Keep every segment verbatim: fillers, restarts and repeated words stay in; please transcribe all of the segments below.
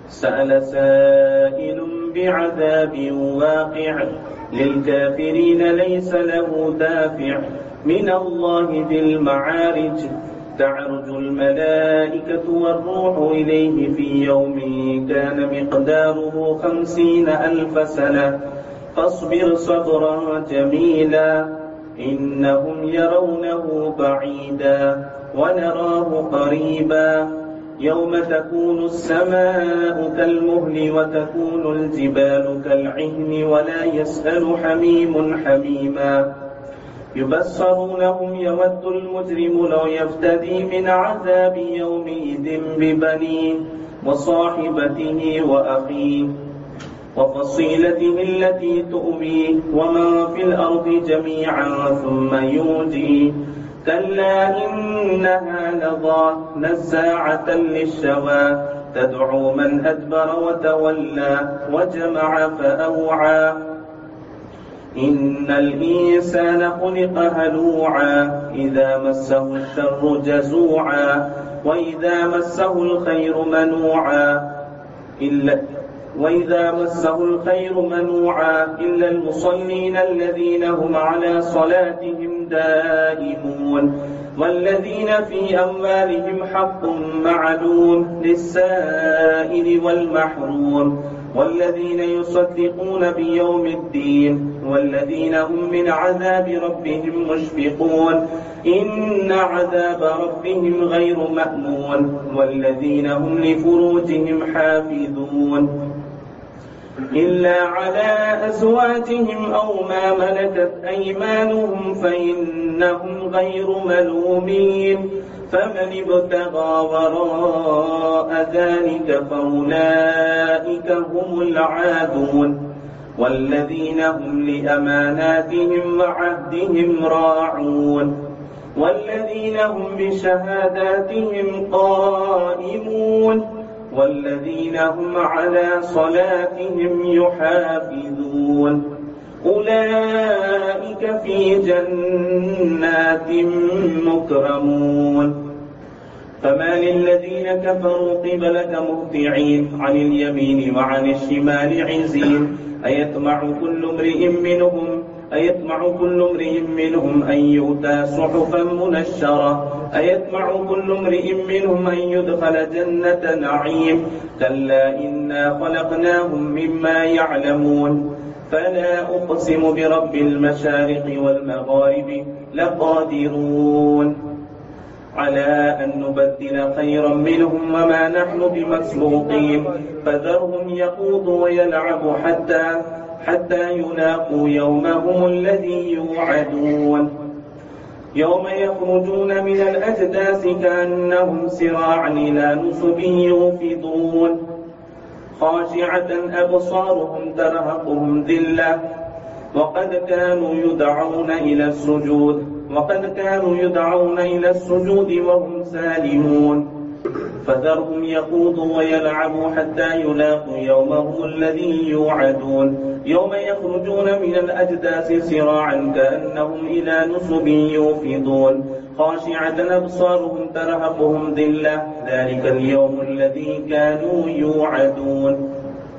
سأل سائل بعذاب واقع للكافرين ليس له دافع من الله ذي المعارج تعرج الملائكة والروح إليه في يوم كان مقداره خمسين ألف سنة فاصبر صبرا جميلا إنهم يرونه بعيدا ونراه قريبا يوم تكون السماء كالمهل وتكون الجبال كالعهن ولا يسأل حميم حميما يبصرونهم يود المجرم لو يفتدي من عذاب يومئذ ببنيه وصاحبته وأخيه وفصيلته التي تؤويه ومن في الأرض جميعا ثم ينجيه كلا إنها لظى نزاعة للشوى تدعو من أدبر وتولى وجمع فأوعى إن الإنسان خلق هلوعا إذا مسه الشر جزوعا وإذا مسه الخير منوعا إلا وإذا مسه الخير منوعا إلا المصلين الذين هم على صلاتهم دائمون والذين في أموالهم حق معلوم للسائل والمحروم والذين يصدقون بيوم الدين والذين هم من عذاب ربهم مشفقون إن عذاب ربهم غير مأمون والذين هم لفروجهم حافظون إلا على أزواجهم أو ما ملكت أيمانهم فإنهم غير ملومين فمن ابتغى وراء ذلك فأولئك هم العادون والذين هم لأماناتهم وعهدهم راعون والذين هم بشهاداتهم قائمون والذين هم على صلاتهم يحافظون أولئك في جنات مكرمون فما للذين كفروا قبلك مهطعين عن اليمين وعن الشمال عزين أيطمع كل امرئ منهم أيطمع كل امرئ منهم أن يؤتى صحفا منشرة أيطمع كل امرئ منهم أن يدخل جنة نعيم كلا إنا خلقناهم مما يعلمون فلا أقسم برب المشارق والمغارب لقادرون على أن نبدل خيرا منهم وما نحن بمسبوقين فذرهم يخوضوا ويلعبوا حتى حتى يلاقوا يومهم الذي يوعدون يوم يخرجون من الأجداث كأنهم سراع إلى نصب يوفضون خاشعة أبصارهم ترهقهم ذلة وقد كانوا يدعون إلى السجود وقد كانوا يدعون إلى السجود وهم سالمون فذرهم يخوضوا ويلعبوا حتى يلاقوا يومهم الذي يوعدون يوم يخرجون من الأجداث سراعا كأنهم إلى نصب يوفضون خاشعة أبصارهم ترهقهم ذلة ذلك اليوم الذي كانوا يوعدون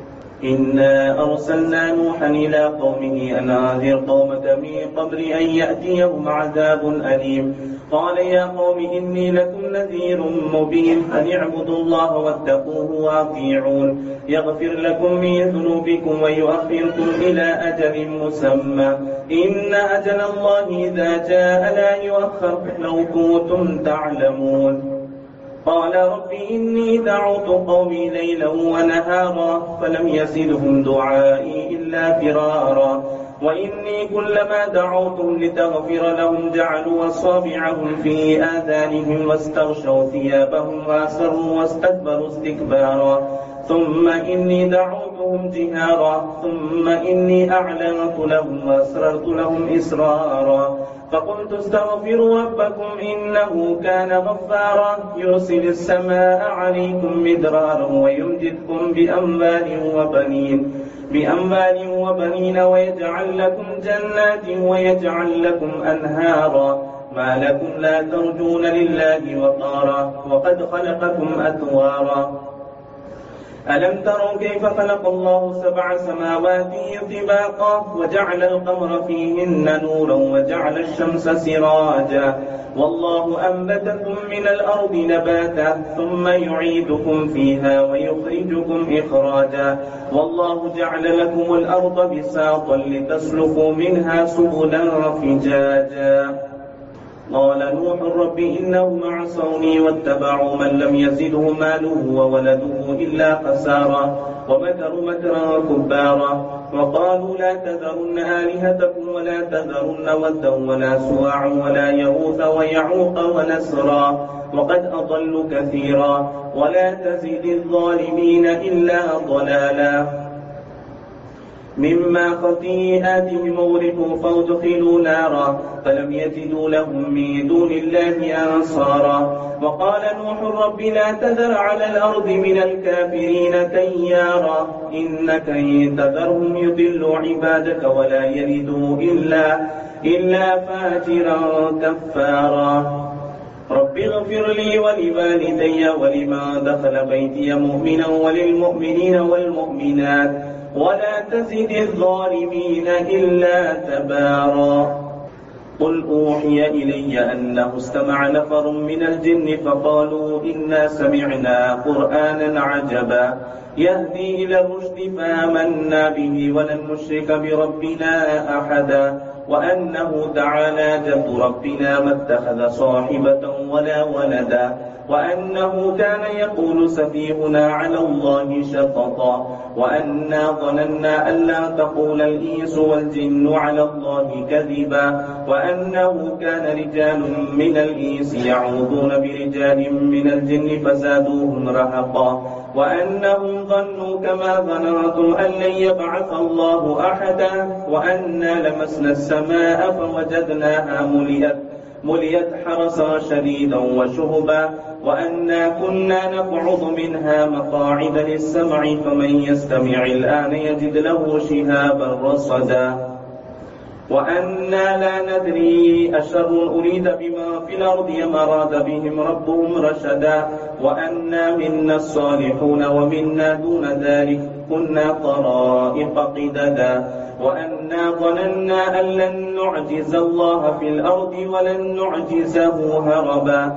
إنا أرسلنا نوحا إلى قومه أن أنذر قومك من قبل أن يأتيهم عذاب أليم قال يا قوم إني لكم نذير مبين أن اعبدوا الله واتقوه وأطيعون يغفر لكم من ذنوبكم ويؤخركم إلى أجل مسمى إن أجل الله إذا جاء لا يؤخر لو كنتم تعلمون قال رب إني دعوت قومي ليلا ونهارا فلم يزدهم دعائي إلا فرارا وإني كلما دعوتهم لتغفر لهم جعلوا أصابعهم في آذانهم واستغشوا ثيابهم وأسروا واستكبروا استكبارا ثم إني دعوتهم جهارا ثم إني أعلنت لهم وأسررت لهم إسرارا فقلت استغفروا ربكم إنه كان غفارا يرسل السماء عليكم مدرارا ويمددكم بأموال وبنين بأموال وبنين ويجعل لكم جنات ويجعل لكم أنهارا ما لكم لا ترجون لله وقارا وقد خلقكم أطوارا ألم تروا كيف خلق الله سبع سماوات طباقا وجعل القمر فيهن نورا وجعل الشمس سراجا والله أنبتكم من الأرض نباتا ثم يعيدكم فيها ويخرجكم إخراجا والله جعل لكم الأرض بساطا لتسلكوا منها سبلا فجاجا قال نوح رب إنهم عصوني واتبعوا من لم يزده ماله وولده إلا خسارا ومكروا مكرا كبارا وقالوا لا تذرن آلهتكم ولا تذرن ودا ولا سواعا ولا يغوث ويعوق ونسرا وقد أضلوا كثيرا ولا تزد الظالمين إلا ضلالا مما خطيئاتهم أغرقوا فادخلوا نارا فلم يجدوا لهم من دون الله أنصارا وقال نوح رب لا تذر على الأرض من الكافرين ديارا إنك إن تذرهم يضلوا عبادك ولا يلدوا إلا, إلا فاجرا كفارا رب اغفر لي ولوالدي ولمن دخل بيتي مؤمنا وللمؤمنين والمؤمنات ولا تزد الظالمين إلا تبارا قل أوحي إلي أنه استمع نفر من الجن فقالوا إنا سمعنا قرآنا عجبا يهدي إلى الرشد فآمنا به ولن نشرك بربنا أحدا وأنه تعالى جد ربنا ما اتخذ صاحبة ولا ولدا وأنه كان يقول سفيهنا على الله شططا وأنا ظننا أن لا تقول الإنس والجن على الله كذبا وأنه كان رجال من الإنس يعوذون برجال من الجن فزادوهم رهقا وأنهم ظنوا كما ظننتم أن لن يبعث الله أحدا وأنا لمسنا السماء فوجدناها ملئت ملئت حرسا شديدا وشهبا وأنا كنا نقعد منها مقاعد للسمع فمن يستمع الآن يجد له شهابا رصدا وأنا لا ندري أشر أريد بما في الأرض أم أراد بهم ربهم رشدا وأنا منا الصالحون ومنا دون ذلك كنا طرائق قددا وأنا ظننا أن لن نعجز الله في الأرض ولن نعجزه هربا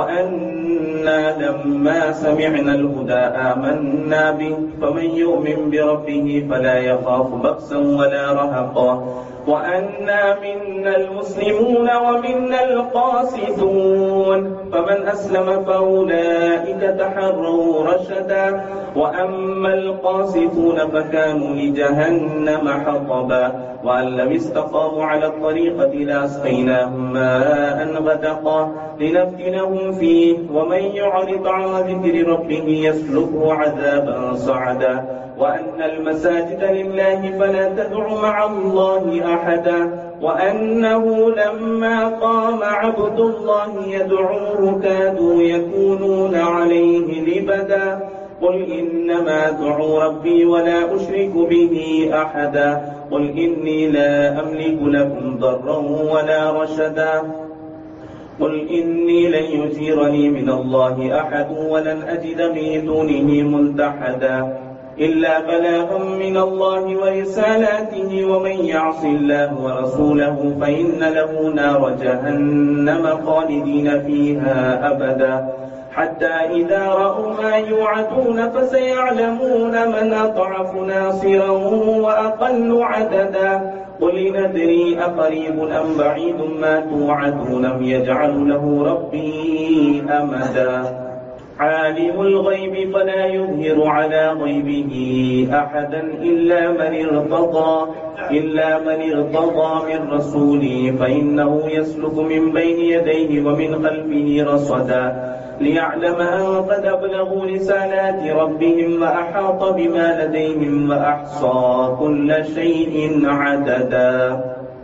وأنا لما سمعنا الهدى آمنا به فمن يؤمن بربه فلا يخاف بأسا ولا رهقا وأنا منا المسلمون ومنا القاسطون فمن أسلم فأولئك تحروا رشدا وأما القاسطون فكانوا لجهنم حطبا وأن لم استقاموا على الطريقة لأسقيناهم ماء غدقا لنفتنهم فيه ومن يعرض عن ذكر ربه يسلكه عذابا صعدا وأن المساجد لله فلا تدع مع الله أحدا وأنه لما قام عبد الله يدعوه كادوا يكونون عليه لبدا قل إنما أدعو ربي ولا أشرك به أحدا قل إني لا أملك لكم ضرا ولا رشدا قل إني لن يجيرني من الله أحد ولن أجد من دونه ملتحدا إلا بلاغا من الله ورسالاته ومن يعص الله ورسوله فإن له نار جهنم خالدين فيها أبدا حتى إذا رأوا ما يوعدون فسيعلمون من أضعف ناصرا وأقل عددا قل ندري أقريب أم بعيد ما توعدون أم يجعل له ربي أمدا عالم الغيب فلا يظهر على غيبه أحدا إلا من ارتضى إلا من ارتضى من رسول فإنه يسلك من بين يديه ومن خلفه رصدا ليعلم أن قد أبلغوا رسالات ربهم وأحاط بما لديهم وأحصى كل شيء عددا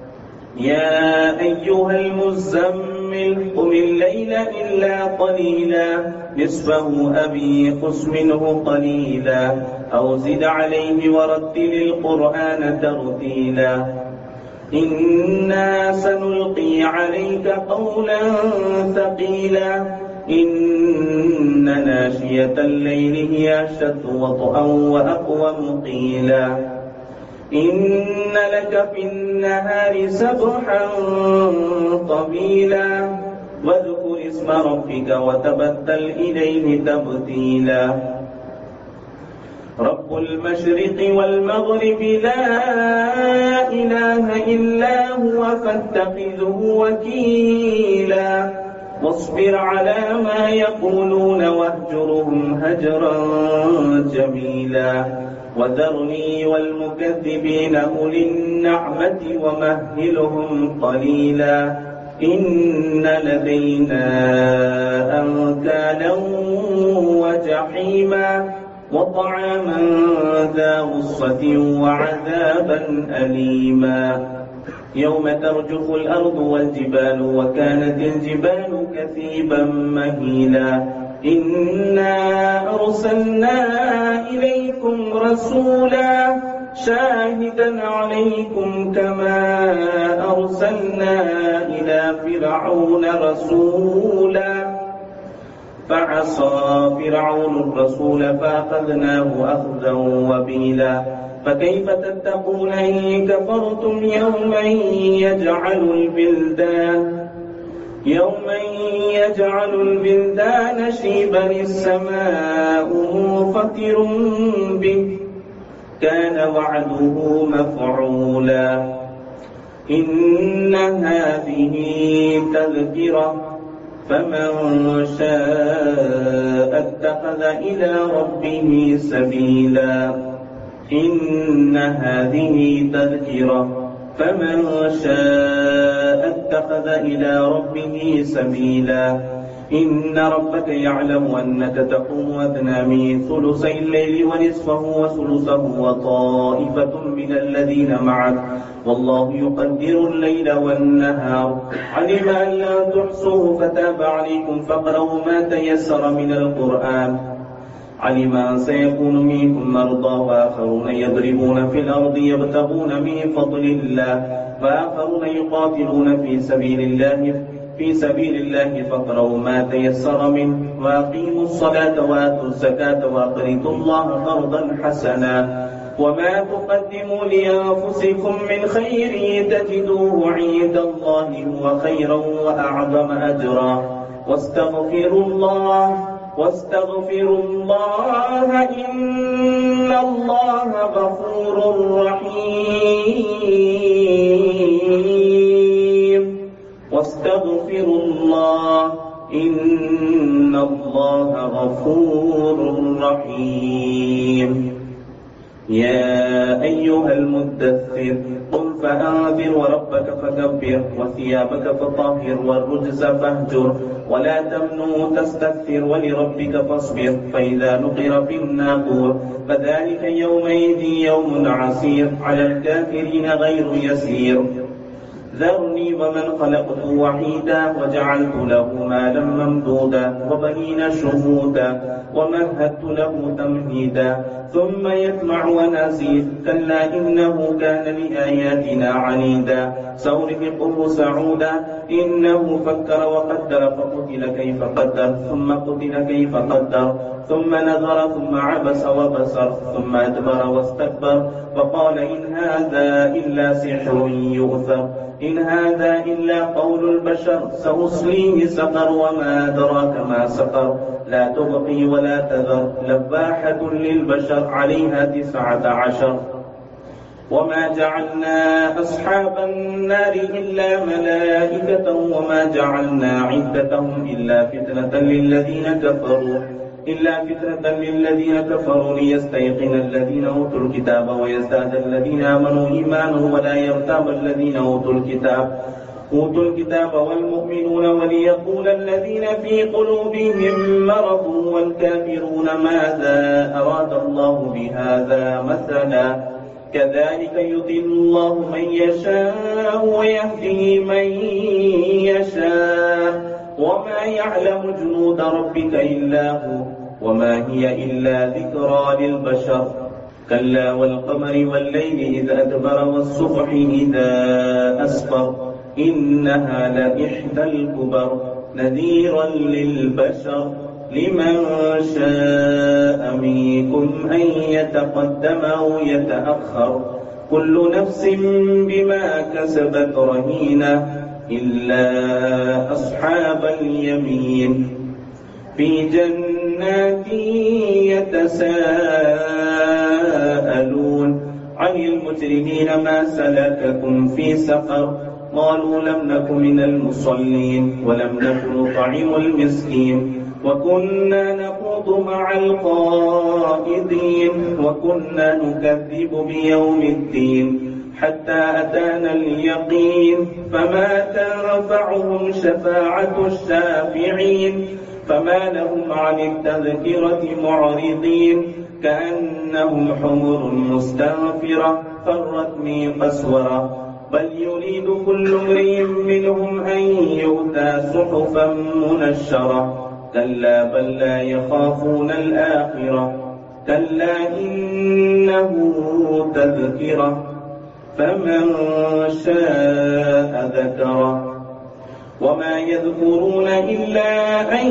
يا أيها المزمل قم الليل إلا قليلا نصفه أبي قس منه قليلا أو زد عليه ورتل القرآن ترتيلا إنا سنلقي عليك قولا ثقيلا إن ناشية الليل هي أشد وطئا وأقوم قيلا إن لك في النهار سبحا طويلا واذكر اسم ربك وتبتل إليه تبتيلا رب المشرق والمغرب لا إله إلا هو فاتخذه وكيلا واصبر على ما يقولون واهجرهم هجرا جميلا وذرني والمكذبين أولي النعمة ومهلهم قليلا إن لدينا أنكالا وجحيما وطعاما ذا غصة وعذابا أليما يوم ترجف الأرض والجبال وكانت الجبال كثيبا مهيلا إنا أرسلنا إليكم رسولا شاهدا عليكم كما أرسلنا إلى فرعون رسولا فعصى فرعون الرسول فأخذناه أخذا وبيلا فكيف تتقون إن كفرتم يوما يجعل البلدان يوما يجعل البلدان شيبا السماء منفطر به كان وعده مفعولا إن هذه تذكرة فمن شاء اتخذ إلى ربه سبيلا إن هذه تذكرة فمن شاء اتخذ إلى ربه سبيلا إن ربك يعلم أنك تقوم أدنى من ثلثي الليل ونصفه وثلثه وطائفة من الذين معك والله يقدر الليل والنهار علم أن لا تحصوه فتاب عليكم فاقرؤوا ما تيسر من القرآن علم أن سيكون منكم مرضى وآخرون يضربون في الأرض يبتغون من فضل الله وآخرون يقاتلون في سبيل الله في سبيل الله فاقرؤوا ما تيسر منه وأقيموا الصلاة وآتوا الزكاة وأقرضوا الله قرضا حسنا وما تقدموا لأنفسكم من خير تجدوه عند الله هو خيرا وأعظم أجرا واستغفروا الله واستغفروا الله إن الله غفور رحيم واستغفروا الله إن الله غفور رحيم يا أيها المدثر قم فأنذر وربك فكبر وثيابك فطهر والرجز فاهجر ولا تمنوا تستكثر ولربك فاصبر فإذا نقر في الناقور فذلك يومئذ يوم عسير على الكافرين غير يسير ذرني ومن خلقت وحيدا وجعلت له مالا ممدودا وبنين شهودا ومهدت له تمهيدا ثم يطمع أن أزيد كلا إنه كان لآياتنا عنيدا سأرهقه صعودا إنه فكر وقدر فقتل كيف قدر ثم قتل كيف قدر ثم نظر ثم عبس وبصر ثم أدبر واستكبر وقال إن هذا إلا سحر يؤثر إن هذا إلا قول البشر سأصليه سقر وما أدراك ما سقر لا تبقي ولا تذر لباحة للبشر عليها تسعة عشر وما جعلنا أصحاب النار إلا ملائكة وما جعلنا عدتهم إلا فتنة للذين كفروا إلا فتنة للذين كفروا ليستيقن الذين أوتوا الكتاب ويزداد الذين آمنوا إيمانا ولا يرتاب الذين أوتوا الكتاب أوتوا الكتاب والمؤمنون وليقول الذين في قلوبهم مرض والكافرون ماذا أراد الله بهذا مثلا كذلك يضل الله من يشاء ويهدي من يشاء وما يعلم جنود ربك إلا هو وما هي إلا ذكرى للبشر كلا والقمر والليل إذا أدبر والصبح إذا أسفر إنها لإحدى الكبر نذيرا للبشر لمن شاء منكم أن يتقدم أو يتأخر كل نفس بما كسبت رهينة إلا أصحاب اليمين في جنات يتساءلون عن المجرمين ما سلككم في سقر قالوا لم نك من المصلين ولم نك نطعم المسكين وكنا نخوض مع الخائضين وكنا نكذب بيوم الدين حتى أتانا اليقين فما تنفعهم شفاعة الشافعين فما لهم عن التذكرة معرضين كأنهم حمر مستنفرة فرت من قسورة بل يريد كل امرئ منهم أن يؤتى صحفا منشرة كلا بل لا يخافون الآخرة كلا إنه تذكرة فمن شاء ذكره وما يذكرون إلا أن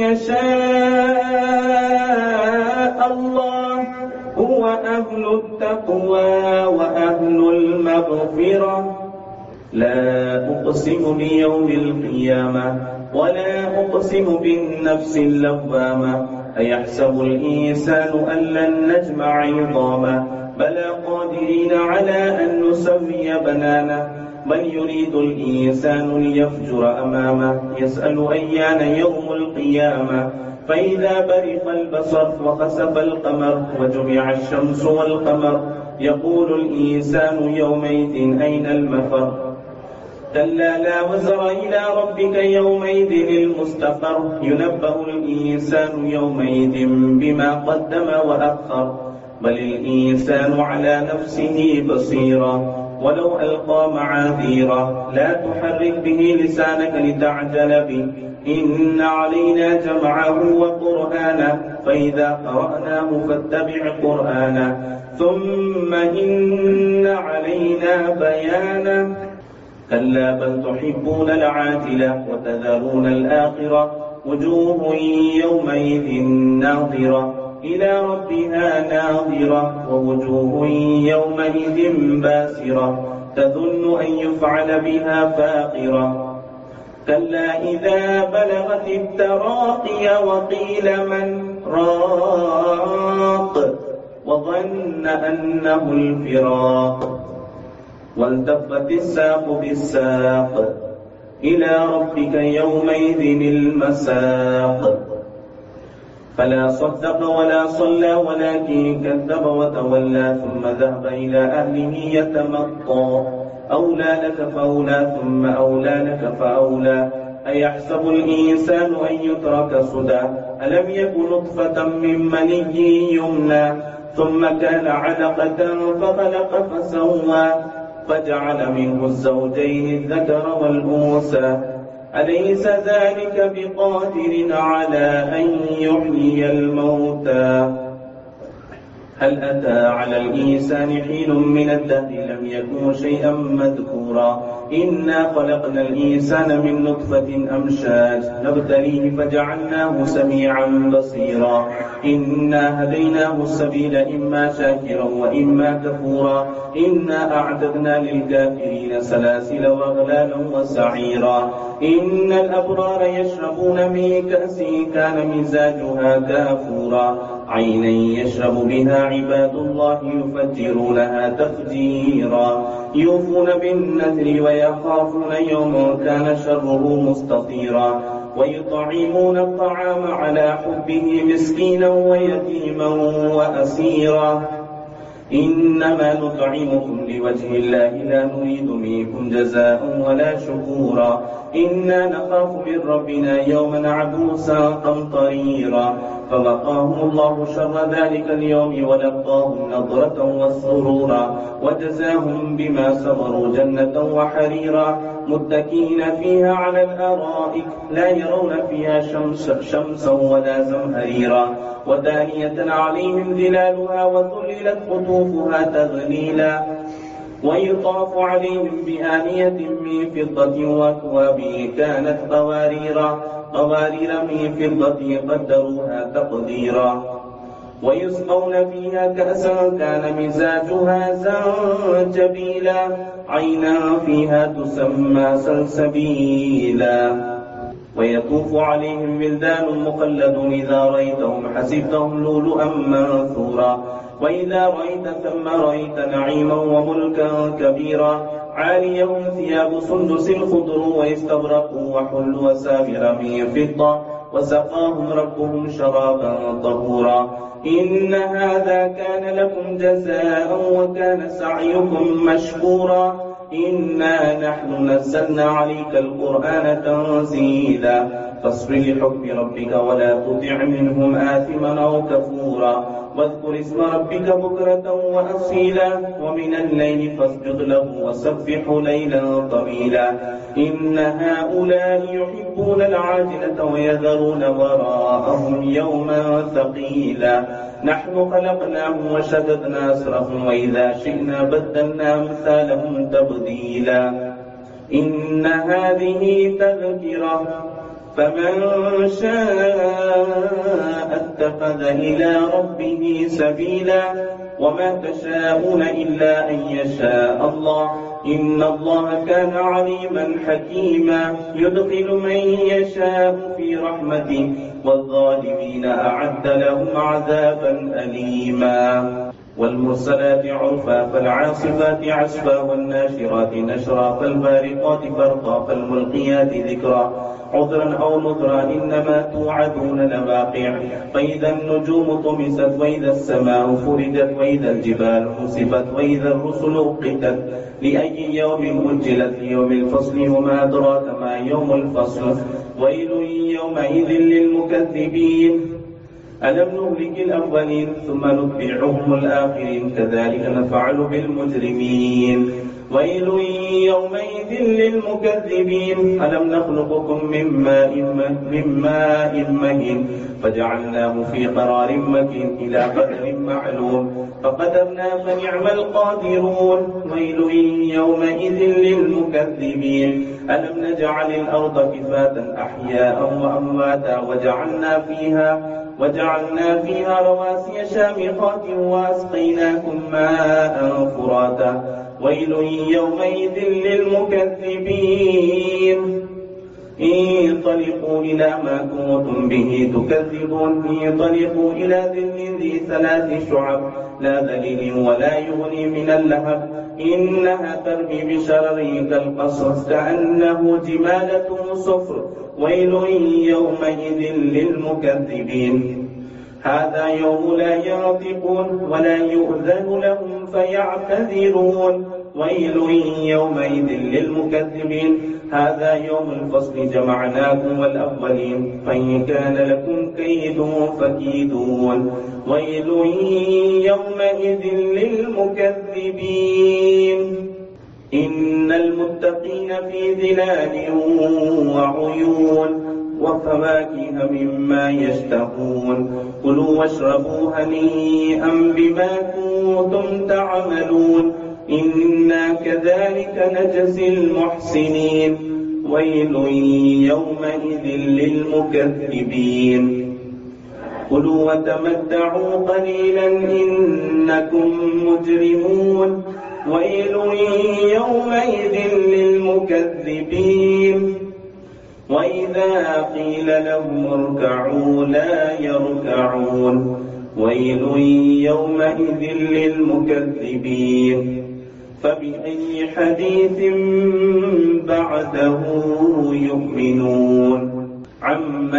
يشاء الله هو أهل التقوى وأهل المغفرة لا أقسم بيوم القيامة ولا أقسم بالنفس اللوامة أيحسب الإنسان أن لن نجمع عظامه بلى قادرين على أن نسوي بنانه بل يريد الإنسان ليفجر أمامه يسأل أيان يوم القيامة فإذا برق البصر وخسف القمر وجمع الشمس والقمر يقول الإنسان يومئذ أين المفر كلا لا وزر إلى ربك يومئذ المستقر ينبأ الإنسان يومئذ بما قدم وأخر بل الإنسان على نفسه بصيرا ولو ألقى معاذيرا لا تحرك به لسانك لتعجل به إن علينا جمعه وقرآنه فإذا قرأناه فاتبع قرآنه ثم إن علينا بيانه كلا بل تحبون العاجلة وتذرون الآخرة وجوه يومئذ ناظرة إلى ربها ناظرة ووجوه يومئذ باسرة تظن أن يفعل بها فاقرة كلا إذا بلغت التراقي وقيل من راق وظن أنه الفراق والتفت الساق بالساق إلى ربك يومئذ المساق فلا صدق ولا صلى ولكن كذب وتولى ثم ذهب إلى أهله يتمطى أولى لك فأولى ثم أولى لك فأولى أيحسب الإنسان أن يترك سدى ألم يكن نطفة من مني يمنى ثم كان علقة فخلق فسوى فجعل منه الزوجين الذكر والأنثى أليس ذلك بقادر على أن يحيي الموتى هل أتى على الإنسان حين من الدهر لم يكن شيئا مذكورا إنا خلقنا الإنسان من نطفة أمشاج نبتليه فجعلناه سميعا بصيرا إنا هديناه السبيل إما شاكرا وإما كفورا إنا أعتدنا للكافرين سلاسل وأغلالا وسعيرا إن الأبرار يشربون من كأس كان مزاجها كافورا عينا يشرب بها عباد الله يفجرونها تفجيرا يوفون بالنذر ويخافون يوما كان شره مستطيرا ويطعمون الطعام على حبه مسكينا ويتيما وأسيرا إنما نطعمكم لوجه الله لا نريد منكم جزاء ولا شكورا إنا نخاف من ربنا يوما عبوسا قمطريرا فوقاهم الله شر ذلك اليوم ولقاهم نضرة وسرورا وجزاهم بما صبروا جنة وحريرا متكئين فيها على الأرائك لا يرون فيها شمس شمسا ولا زمهريرا ودانية عليهم ظلالها وذللت قطوفها تذليلا ويطاف عليهم بآنية من فضة وأكواب كانت قواريرا قوارير من فضة قدروها تقديرا ويسقون فيها كأسا كان مزاجها زنجبيلا عينا فيها تسمى سلسبيلا ويطوف عليهم ولدان مخلدون إذا رأيتهم حسبتهم لؤلؤا منثورا وإذا رأيت ثم رأيت نعيما وملكا كبيرا عاليهم ثياب سندس خضر واستبرق وحلوا أساور من فضة وسقاهم ربهم شرابا طهورا إن هذا كان لكم جزاء وكان سعيكم مشكورا إنا نحن نزلنا عليك القرآن تنزيلا فاصبر لحكم ربك ولا تطع منهم آثما أو كفورا واذكر اسم ربك بكرة وأصيلا ومن الليل فاسجد له وسبحه ليلا طويلا إن هؤلاء يحبون العاجلة ويذرون وراءهم يوما ثقيلا نحن خلقناهم وشددنا أسرهم وإذا شئنا بدلنا أمثالهم تبديلا إن هذه تذكرة فمن شاء اتخذ إلى ربه سبيلا وما تشاءون إلا أن يشاء الله إن الله كان عليما حكيما يدخل من يشاء في رحمته والظالمين أعد لهم عذابا أليما والمرسلات عرفا فالعاصفات عصفا والناشرات نشرا فالبارقات فرقا فالملقيات ذكرا عذرا أو نذرا إنما توعدون لواقع فإذا النجوم طمست وإذا السماء فرجت وإذا الجبال نصفت وإذا الرسل أقتت لأي يوم أجلت ليوم الفصل وما أدراك ما يوم الفصل ويل يومئذ للمكذبين ألم نهلك الأولين ثم نتبعهم الآخرين كذلك نفعل بالمجرمين ويل يومئذ للمكذبين ألم نخلقكم من ماء من ماء مهين فجعلناه في قرار مكين إلى قدر معلوم فقدرنا فنعم القادرون ويل يومئذ للمكذبين ألم نجعل الأرض كفاتا أحياء وأمواتا وجعلنا فيها وجعلنا فيها رواسي شامخات وأسقيناكم ماء فراتا ويل يومئذ للمكذبين انطلقوا إلى ما كنتم به تكذبون انطلقوا إلى ظل ذي ثلاث شعب لا ذليل ولا يغني من اللهب إنها ترمي بشرر كالقصر كأنه جمالة صفر ويل يومئذ للمكذبين هذا يوم لا ينطقون ولا يؤذن لهم فيعتذرون ويل يومئذ للمكذبين هذا يوم الفصل جمعناكم والأولين فإن كان لكم كيد فكيدون ويل يومئذ للمكذبين إن المتقين في ظلال وعيون وفواكه مما يشتهون كلوا واشربوا هنيئا بما كنتم تعملون إنا كذلك نجزي المحسنين ويل يومئذ للمكذبين كلوا وتمتعوا قليلا إنكم مجرمون ويل يومئذ للمكذبين وإذا قيل لهم اركعوا لا يركعون ويل يومئذ للمكذبين فبأي حديث بعده يؤمنون عم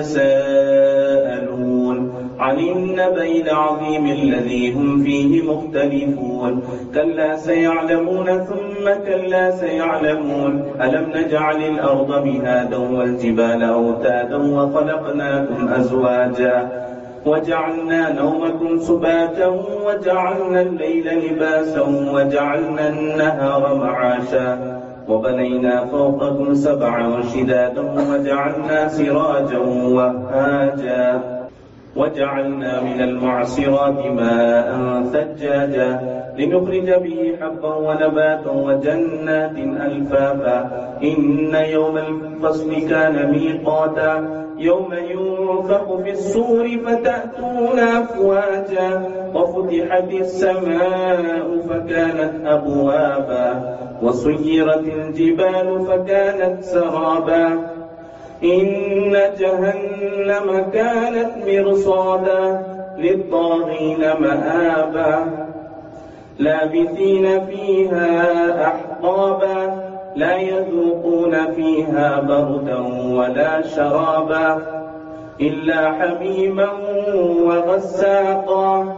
يتساءلون عن النبأ العظيم الذي هم فيه مختلفون كلا سيعلمون ثم كلا سيعلمون ألم نجعل الأرض مهادا والجبال أوتادا وخلقناكم أزواجا وجعلنا نومكم سباتا وجعلنا الليل لباسا وجعلنا النهار معاشا وبنينا فوقكم سبعا شدادا وجعلنا سراجا وهاجا وجعلنا من المعصرات ماء ثجاجا لنخرج به حبا ونباتا وجنات ألفافا إن يوم الفصل كان ميقاتا يوم ينفخ في الصور فتأتون أفواجا وفتحت السماء فكانت أبوابا وسيرت الجبال فكانت سرابا إن جهنم كانت مرصادا للطاغين مآبا لابثين فيها أحقابا لا يذوقون فيها بردا ولا شرابا إلا حميما وغساقا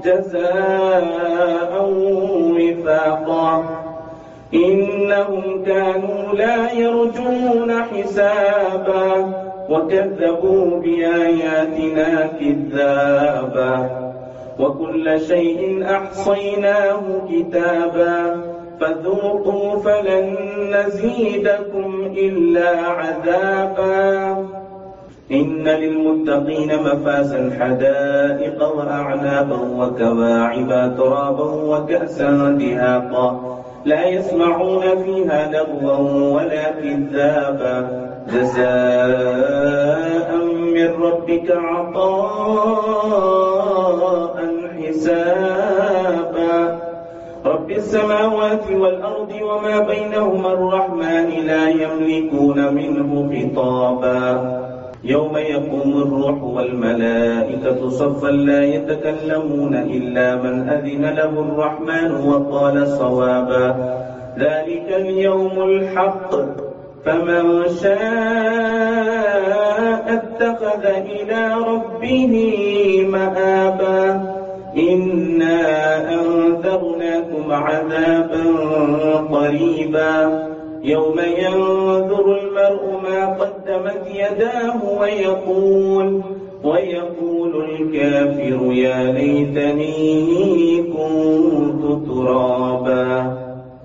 جزاء وفاقا إنهم كانوا لا يرجون حسابا وكذبوا بآياتنا كذابا وكل شيء أحصيناه كتابا فذوقوا فلن نزيدكم إلا عذابا إن للمتقين مفازا حدائق وأعنابا وكواعب ترابا وكأسا دهاقا لا يسمعون فيها لغوا ولا كذابا جزاء من ربك عطاء حسابا رب السماوات والأرض وما بينهما الرحمن لا يملكون منه خطابا يوم يقوم الروح والملائكة صفا لا يتكلمون إلا من أذن له الرحمن وقال صوابا ذلك اليوم الحق فمن شاء اتخذ إلى ربه مآبا إنا أنذرناكم عذابا قريبا يوم ينظر المرء ما قدمت يداه ويقول ويقول الكافر يا ليتني